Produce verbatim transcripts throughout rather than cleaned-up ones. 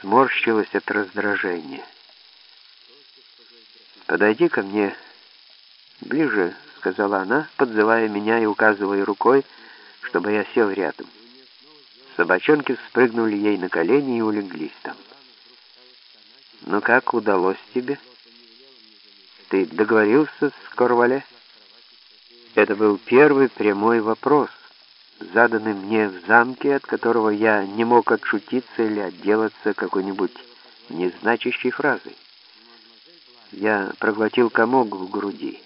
сморщилась от раздражения. «Подойди ко мне ближе», — сказала она, подзывая меня и указывая рукой, чтобы я сел рядом. Собачонки спрыгнули ей на колени и улеглись там. «Ну как удалось тебе? Ты договорился с Корвале?» Это был первый прямой вопрос, заданный мне в замке, от которого я не мог отшутиться или отделаться какой-нибудь незначащей фразой. Я проглотил комок в груди.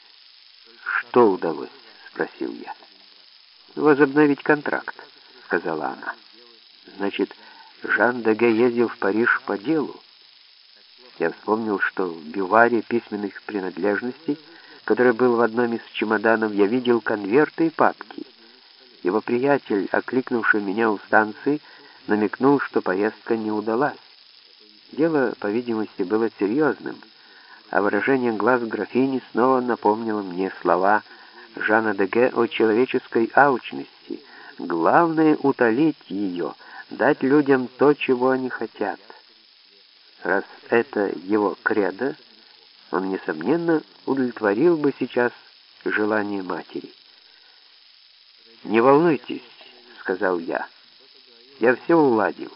«Что удалось?» — спросил я. «Возобновить контракт», — сказала она. «Значит, Жан Деге ездил в Париж по делу?» Я вспомнил, что в бюваре письменных принадлежностей, который был в одном из чемоданов, я видел конверты и папки. Его приятель, окликнувший меня у станции, намекнул, что поездка не удалась. Дело, по видимости, было серьезным, а выражение глаз графини снова напомнило мне слова Жана Деге о человеческой алчности. Главное — утолить ее, дать людям то, чего они хотят. Раз это его кредо, он, несомненно, удовлетворил бы сейчас желание матери. «Не волнуйтесь», — сказал я, — «я все уладил».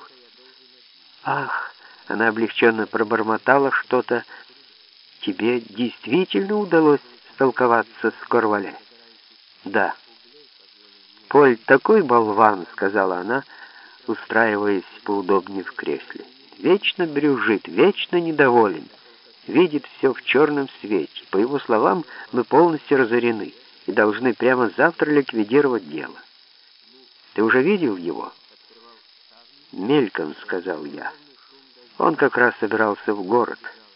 «Ах!» — она облегченно пробормотала что-то. «Тебе действительно удалось столковаться с Корвале?» «Да». «Поль такой болван», — сказала она, устраиваясь поудобнее в кресле. «Вечно брюзжит, вечно недоволен, видит все в черном свете. По его словам, мы полностью разорены и должны прямо завтра ликвидировать дело. Ты уже видел его?» «Мельком», — сказал я. «Он как раз собирался в город».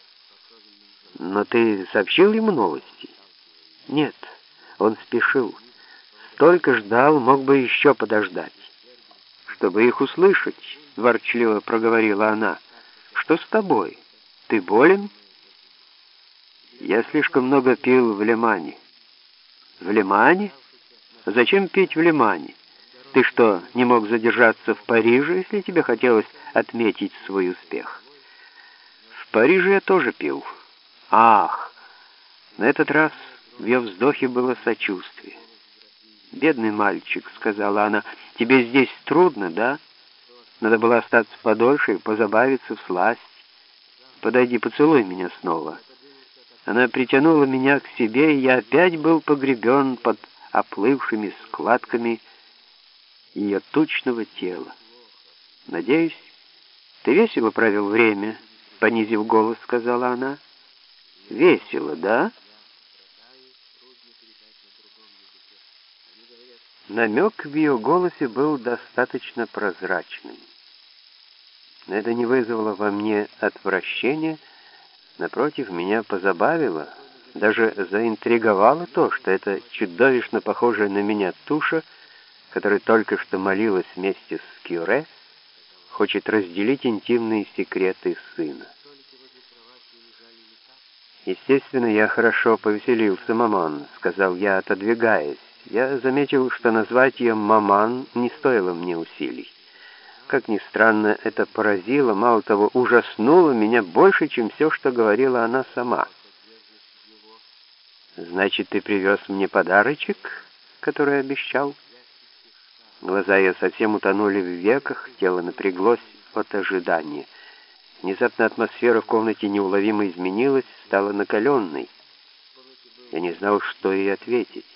«Но ты сообщил ему новости?» «Нет, он спешил. Столько ждал, мог бы еще подождать». «Чтобы их услышать», — ворчливо проговорила она. «Что с тобой? Ты болен?» «Я слишком много пил в Лемане». «В Лемане? Зачем пить в Лемане? Ты что, не мог задержаться в Париже, если тебе хотелось отметить свой успех?» «В Париже я тоже пил». «Ах!» На этот раз в ее вздохе было сочувствие. «Бедный мальчик», — сказала она, — «тебе здесь трудно, да? Надо было остаться подольше и позабавиться всласть. Подойди, поцелуй меня снова». Она притянула меня к себе, и я опять был погребен под оплывшими складками ее тучного тела. «Надеюсь, ты весело провел время», — понизив голос, сказала она. «Весело, да?» Намек в ее голосе был достаточно прозрачным. Но это не вызвало во мне отвращения. Напротив, меня позабавило, даже заинтриговало то, что эта чудовищно похожая на меня туша, которая только что молилась вместе с Кюре, хочет разделить интимные секреты сына. «Естественно, я хорошо повеселился, маман», — сказал я, отодвигаясь. Я заметил, что назвать ее «маман» не стоило мне усилий. Как ни странно, это поразило, мало того, ужаснуло меня больше, чем все, что говорила она сама. «Значит, ты привез мне подарочек, который обещал?» Глаза ее совсем утонули в веках, тело напряглось от ожидания. Внезапно атмосфера в комнате неуловимо изменилась, стала накаленной. Я не знал, что ей ответить.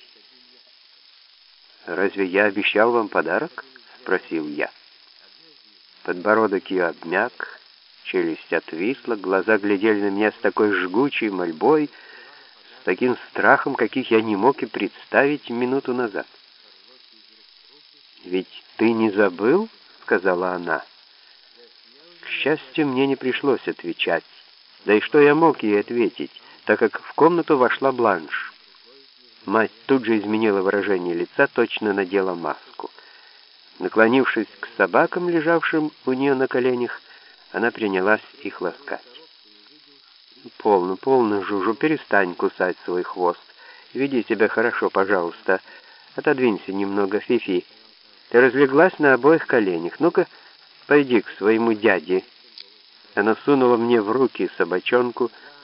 «Разве я обещал вам подарок?» — спросил я. Подбородок ее обмяк, челюсть отвисла, глаза глядели на меня с такой жгучей мольбой, с таким страхом, каких я не мог и представить минуту назад. «Ведь ты не забыл?» — сказала она. К счастью, мне не пришлось отвечать. Да и что я мог ей ответить, так как в комнату вошла Бланш. Мать тут же изменила выражение лица, точно надела маску. Наклонившись к собакам, лежавшим у нее на коленях, она принялась их ласкать. «Полно, полно, Жужу, перестань кусать свой хвост. Веди себя хорошо, пожалуйста. Отодвинься немного, Фифи. Ты разлеглась на обоих коленях. Ну-ка, пойди к своему дяде Она сунула мне в руки собачонку,